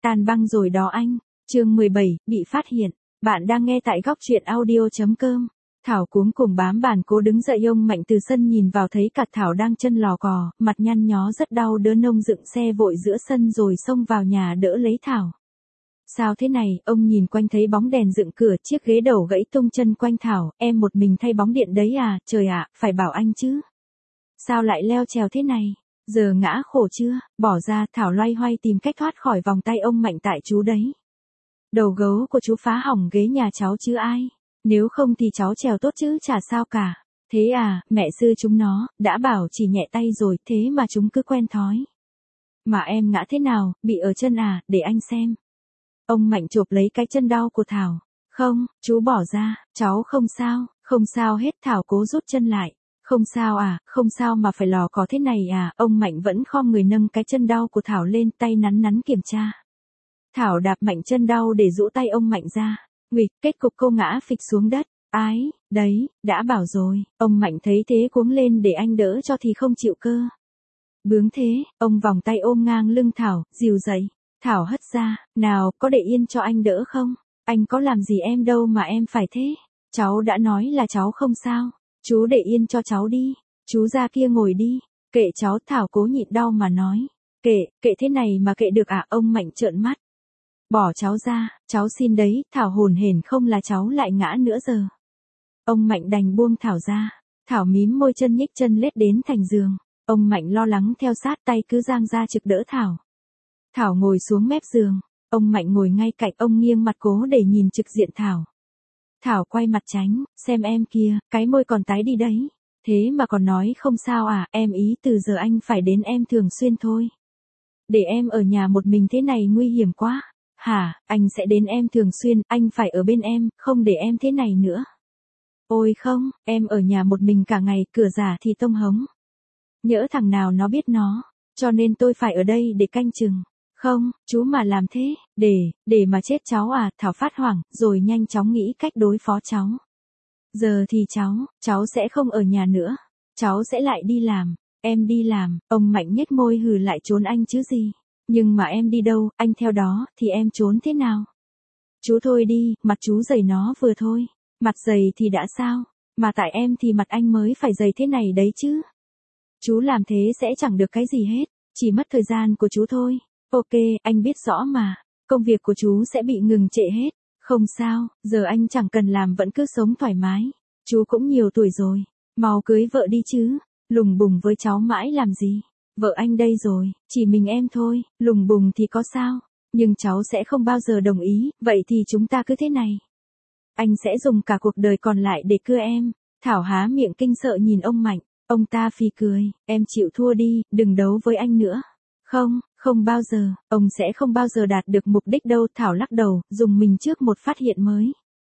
Tan băng rồi đó anh. Chương 17, bị phát hiện. Bạn đang nghe tại góc truyện audio.com. Thảo cuống cùng bám bàn cố đứng dậy, ông Mạnh từ sân nhìn vào thấy cả Thảo đang chân lò cò, mặt nhăn nhó rất đau đớn, ông dựng xe vội giữa sân rồi xông vào nhà đỡ lấy Thảo. Sao thế này, ông nhìn quanh thấy bóng đèn dựng cửa, chiếc ghế đầu gãy tung chân quanh Thảo, em một mình thay bóng điện đấy à, trời ạ, phải bảo anh chứ. Sao lại leo trèo thế này, giờ ngã khổ chưa, bỏ ra. Thảo loay hoay tìm cách thoát khỏi vòng tay ông Mạnh, tại chú đấy. Đầu gấu của chú phá hỏng ghế nhà cháu chứ ai. Nếu không thì cháu trèo tốt chứ chả sao cả. Thế à, mẹ sư chúng nó, đã bảo chỉ nhẹ tay rồi, thế mà chúng cứ quen thói. Mà em ngã thế nào, bị ở chân à, để anh xem. Ông Mạnh chộp lấy cái chân đau của Thảo. Không, chú bỏ ra, cháu không sao hết. Thảo cố rút chân lại. Không sao à, không sao mà phải lò có thế này à. Ông Mạnh vẫn khom người nâng cái chân đau của Thảo lên, tay nắn nắn kiểm tra. Thảo đạp mạnh chân đau để rũ tay ông Mạnh ra. Nguỵch, kết cục cô ngã phịch xuống đất. Ái, đấy, đã bảo rồi. Ông Mạnh thấy thế cuống lên để anh đỡ cho thì không chịu cơ. Bướng thế, ông vòng tay ôm ngang lưng Thảo, dìu dậy. Thảo hất ra, nào, có để yên cho anh đỡ không? Anh có làm gì em đâu mà em phải thế. Cháu đã nói là cháu không sao. Chú để yên cho cháu đi. Chú ra kia ngồi đi. Kệ cháu. Thảo cố nhịn đau mà nói. Kệ thế này mà kệ được à. Ông Mạnh trợn mắt. Bỏ cháu ra, cháu xin đấy. Thảo hồn hển, không là cháu lại ngã nữa giờ. Ông Mạnh đành buông Thảo ra. Thảo mím môi, chân nhích chân lết đến thành giường. Ông Mạnh lo lắng theo sát, tay cứ giang ra trực đỡ Thảo. Thảo ngồi xuống mép giường. Ông Mạnh ngồi ngay cạnh, ông nghiêng mặt cố để nhìn trực diện Thảo. Thảo quay mặt tránh, xem em kia, cái môi còn tái đi đấy. Thế mà còn nói không sao à, em ý từ giờ anh phải đến em thường xuyên thôi. Để em ở nhà một mình thế này nguy hiểm quá. Hả, anh sẽ đến em thường xuyên, anh phải ở bên em, không để em thế này nữa. Ôi không, em ở nhà một mình cả ngày, cửa giả thì tông hống. Nhỡ thằng nào nó biết nó, cho nên tôi phải ở đây để canh chừng. Không, chú mà làm thế, để mà chết cháu à. Thảo phát hoảng, rồi nhanh chóng nghĩ cách đối phó cháu. Giờ thì cháu sẽ không ở nhà nữa. Cháu sẽ lại đi làm. Em đi làm. Ông Mạnh nhếch môi hừ lại, trốn anh chứ gì. Nhưng mà em đi đâu, anh theo đó, thì em trốn thế nào? Chú thôi đi, mặt chú dày nó vừa thôi. Mặt dày thì đã sao? Mà tại em thì mặt anh mới phải dày thế này đấy chứ. Chú làm thế sẽ chẳng được cái gì hết. Chỉ mất thời gian của chú thôi. Ok, anh biết rõ mà. Công việc của chú sẽ bị ngừng trệ hết. Không sao, giờ anh chẳng cần làm, vẫn cứ sống thoải mái. Chú cũng nhiều tuổi rồi. Mau cưới vợ đi chứ. Lùng bùng với cháu mãi làm gì. Vợ anh đây rồi, chỉ mình em thôi. Lùng bùng thì có sao. Nhưng cháu sẽ không bao giờ đồng ý. Vậy thì chúng ta cứ thế này. Anh sẽ dùng cả cuộc đời còn lại để cưa em. Thảo há miệng kinh sợ nhìn ông Mạnh. Ông ta phì cười. Em chịu thua đi, đừng đấu với anh nữa. Không bao giờ, ông sẽ không bao giờ đạt được mục đích đâu. Thảo lắc đầu, dùng mình trước một phát hiện mới.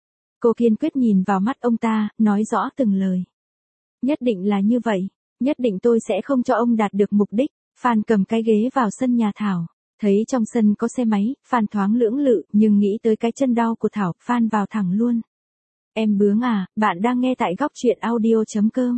Cô kiên quyết nhìn vào mắt ông ta, nói rõ từng lời. Nhất định là như vậy, nhất định tôi sẽ không cho ông đạt được mục đích. Phan cầm cái ghế vào sân nhà Thảo, thấy trong sân có xe máy, Phan thoáng lưỡng lự, nhưng nghĩ tới cái chân đau của Thảo, Phan vào thẳng luôn. Em bướng à, bạn đang nghe tại góc truyện audio.com.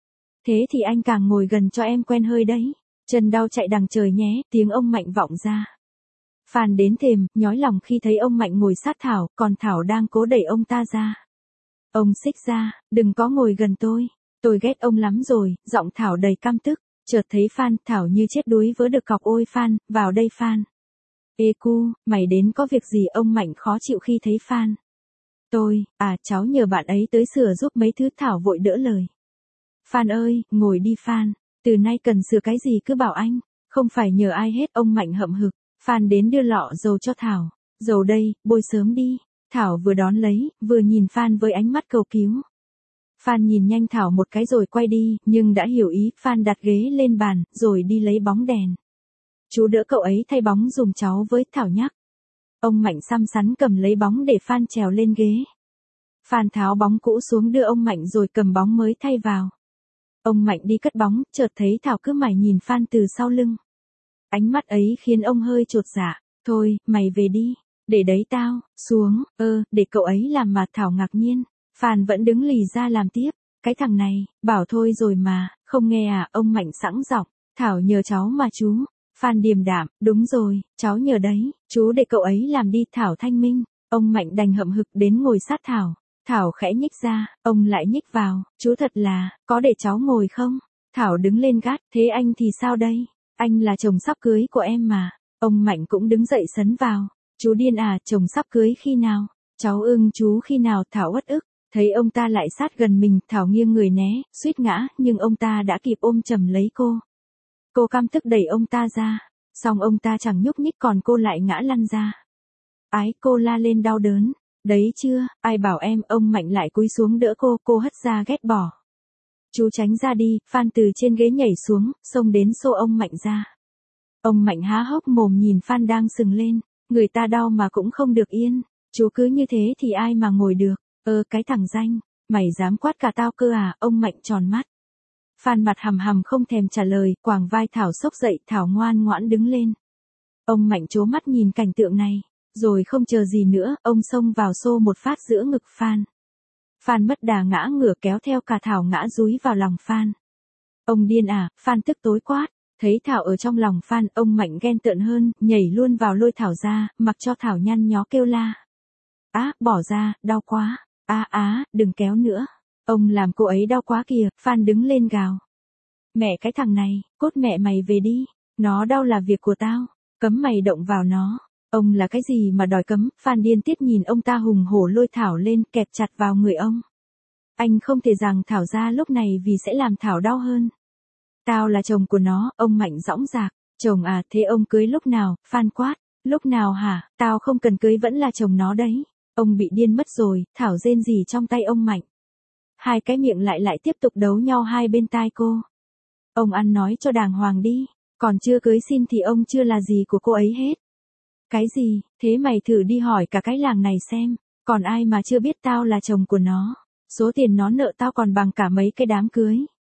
Thế thì anh càng ngồi gần cho em quen hơi đấy. Chân đau chạy đằng trời nhé, tiếng ông Mạnh vọng ra. Phan đến thềm, nhói lòng khi thấy ông Mạnh ngồi sát Thảo, còn Thảo đang cố đẩy ông ta ra. Ông xích ra, đừng có ngồi gần tôi ghét ông lắm rồi. Giọng Thảo đầy căm tức. Chợt thấy Phan, Thảo như chết đuối vớ được cọc. Ôi Phan, vào đây Phan. Ê cu, mày đến có việc gì? Ông Mạnh khó chịu khi thấy Phan. Cháu nhờ bạn ấy tới sửa giúp mấy thứ. Thảo vội đỡ lời. Phan ơi, ngồi đi Phan. Từ nay cần sửa cái gì cứ bảo anh, không phải nhờ ai hết. Ông Mạnh hậm hực. Phan đến đưa lọ dầu cho Thảo. Dầu đây, bôi sớm đi. Thảo vừa đón lấy, vừa nhìn Phan với ánh mắt cầu cứu. Phan nhìn nhanh Thảo một cái rồi quay đi, nhưng đã hiểu ý. Phan đặt ghế lên bàn, rồi đi lấy bóng đèn. Chú đỡ cậu ấy thay bóng dùm cháu với. Thảo nhắc. Ông Mạnh xăm xắn cầm lấy bóng để Phan trèo lên ghế. Phan tháo bóng cũ xuống đưa ông Mạnh rồi cầm bóng mới thay vào. Ông Mạnh đi cất bóng, chợt thấy Thảo cứ mải nhìn Phan từ sau lưng. Ánh mắt ấy khiến ông hơi chột dạ. Thôi, mày về đi. Để đấy tao, xuống, để cậu ấy làm mà. Thảo ngạc nhiên. Phan vẫn đứng lì ra làm tiếp. Cái thằng này, bảo thôi rồi mà, không nghe à. Ông Mạnh sẵn giọng. Thảo nhờ cháu mà chú. Phan điềm đạm, đúng rồi, cháu nhờ đấy, chú để cậu ấy làm đi. Thảo thanh minh, ông Mạnh đành hậm hực đến ngồi sát Thảo. Thảo khẽ nhích ra, ông lại nhích vào, chú thật là, có để cháu ngồi không? Thảo đứng lên gắt, thế anh thì sao đây? Anh là chồng sắp cưới của em mà. Ông Mạnh cũng đứng dậy sấn vào. Chú điên à, chồng sắp cưới khi nào? Cháu ưng chú khi nào? Thảo uất ức. Thấy ông ta lại sát gần mình, Thảo nghiêng người né, suýt ngã, nhưng ông ta đã kịp ôm chầm lấy cô. Cô căm tức đẩy ông ta ra. Xong ông ta chẳng nhúc nhích còn cô lại ngã lăn ra. Ái, cô la lên đau đớn. Đấy chưa, ai bảo em, ông Mạnh lại cúi xuống đỡ cô hất ra ghét bỏ. Chú tránh ra đi. Phan từ trên ghế nhảy xuống, xông đến xô ông Mạnh ra. Ông Mạnh há hốc mồm nhìn Phan đang sừng lên, người ta đau mà cũng không được yên, chú cứ như thế thì ai mà ngồi được, cái thằng danh, mày dám quát cả tao cơ à? Ông Mạnh tròn mắt. Phan mặt hầm hầm không thèm trả lời, quàng vai Thảo xốc dậy, Thảo ngoan ngoãn đứng lên. Ông Mạnh trố mắt nhìn cảnh tượng này, rồi không chờ gì nữa, ông xông vào xô một phát giữa ngực Phan. Phan mất đà ngã ngửa kéo theo cả Thảo ngã dúi vào lòng Phan. Ông điên à? Phan tức tối quát. Thấy Thảo ở trong lòng Phan, ông Mạnh ghen tợn hơn, nhảy luôn vào lôi Thảo ra, mặc cho Thảo nhăn nhó kêu la. Á, bỏ ra, đau quá. Đừng kéo nữa. Ông làm cô ấy đau quá kìa. Phan đứng lên gào. Mẹ cái thằng này, cốt mẹ mày về đi. Nó đau là việc của tao. Cấm mày động vào nó. Ông là cái gì mà đòi cấm? Phan điên tiết nhìn ông ta hùng hổ lôi Thảo lên, kẹp chặt vào người ông. Anh không thể giằng Thảo ra lúc này vì sẽ làm Thảo đau hơn. Tao là chồng của nó, ông Mạnh dõng dạc. Chồng à, thế ông cưới lúc nào? Phan quát. Lúc nào hả? Tao không cần cưới vẫn là chồng nó đấy. Ông bị điên mất rồi. Thảo rên rỉ trong tay ông Mạnh. Hai cái miệng lại tiếp tục đấu nhau hai bên tai cô. Ông ăn nói cho đàng hoàng đi. Còn chưa cưới xin thì ông chưa là gì của cô ấy hết. Cái gì? Thế mày thử đi hỏi cả cái làng này xem. Còn ai mà chưa biết tao là chồng của nó. Số tiền nó nợ tao còn bằng cả mấy cái đám cưới.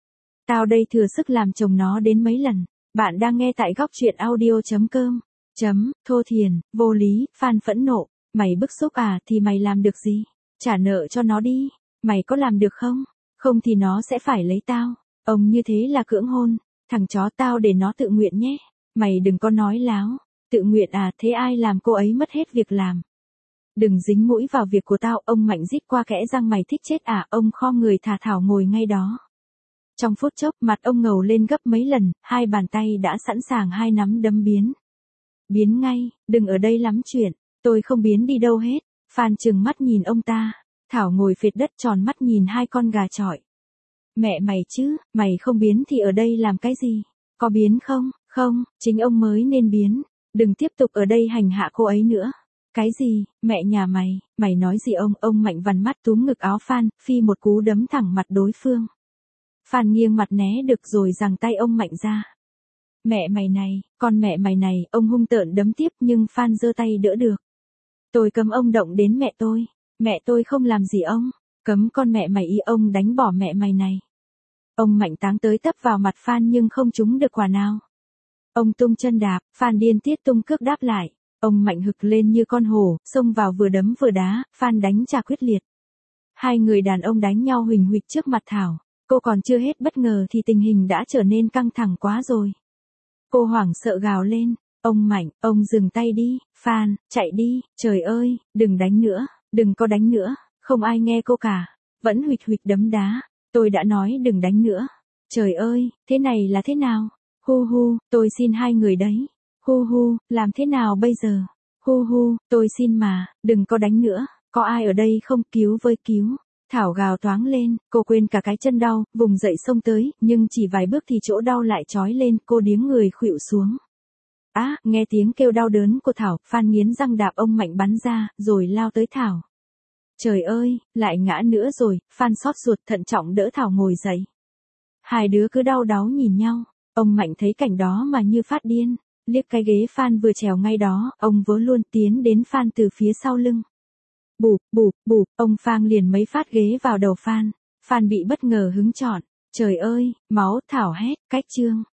Tao đây thừa sức làm chồng nó đến mấy lần. Bạn đang nghe tại góc truyện audio.com. Thô thiền, vô lý. Phan phẫn nộ. Mày bức xúc à, thì mày làm được gì? Trả nợ cho nó đi. Mày có làm được không? Không thì nó sẽ phải lấy tao. Ông như thế là cưỡng hôn. Thằng chó, tao để nó tự nguyện nhé. Mày đừng có nói láo. Tự nguyện à? Thế ai làm cô ấy mất hết việc làm? Đừng dính mũi vào việc của tao. Ông Mạnh rít qua kẽ răng. Mày thích chết à? Ông khom người thả Thảo ngồi ngay đó. Trong phút chốc, mặt ông ngầu lên gấp mấy lần, hai bàn tay đã sẵn sàng, hai nắm đấm biến. Biến ngay, đừng ở đây lắm chuyện, tôi không biến đi đâu hết. Phan trừng mắt nhìn ông ta. Thảo ngồi phệt đất tròn mắt nhìn hai con gà chọi. Mẹ mày chứ, mày không biến thì ở đây làm cái gì? Có biến không? Không, chính ông mới nên biến. Đừng tiếp tục ở đây hành hạ cô ấy nữa. Cái gì? Mẹ nhà mày nói gì ông? Ông Mạnh vằn mắt túm ngực áo Phan, phi một cú đấm thẳng mặt đối phương. Phan nghiêng mặt né được rồi giằng tay ông Mạnh ra. Mẹ mày này, con mẹ mày này, ông hung tợn đấm tiếp nhưng Phan giơ tay đỡ được. Tôi cấm ông động đến mẹ tôi. Mẹ tôi không làm gì ông. Cấm con mẹ mày y, ông đánh bỏ mẹ mày này. Ông Mạnh táng tới tấp vào mặt Phan nhưng không trúng được quả nào. Ông tung chân đạp, Phan điên tiết tung cước đáp lại. Ông Mạnh hực lên như con hổ, xông vào vừa đấm vừa đá, Phan đánh trả quyết liệt. Hai người đàn ông đánh nhau huỳnh huỵch trước mặt Thảo. Cô còn chưa hết bất ngờ thì tình hình đã trở nên căng thẳng quá rồi. Cô hoảng sợ gào lên. Ông Mạnh, ông dừng tay đi. Phan, chạy đi. Trời ơi, đừng đánh nữa. Đừng có đánh nữa. Không ai nghe cô cả. Vẫn huỵch huỵch đấm đá. Tôi đã nói đừng đánh nữa. Trời ơi, thế này là thế nào? Hu hu, tôi xin hai người đấy. Hu hu, làm thế nào bây giờ? Hu hu, tôi xin mà, đừng có đánh nữa. Có ai ở đây không? Cứu với cứu. Thảo gào toáng lên, cô quên cả cái chân đau, vùng dậy xông tới, nhưng chỉ vài bước thì chỗ đau lại trói lên, cô điếng người khuỵu xuống. Nghe tiếng kêu đau đớn của Thảo, Phan nghiến răng đạp ông Mạnh bắn ra, rồi lao tới Thảo. Trời ơi, lại ngã nữa rồi. Phan xót ruột thận trọng đỡ Thảo ngồi dậy. Hai đứa cứ đau đáu nhìn nhau. Ông Mạnh thấy cảnh đó mà như phát điên, liếc cái ghế Phan vừa trèo ngay đó, ông vớ luôn tiến đến Phan từ phía sau lưng. Bụp, ông phang liền mấy phát ghế vào đầu Phan. Phan bị bất ngờ hứng trọn. Trời ơi, máu. Thảo hét, cách chương.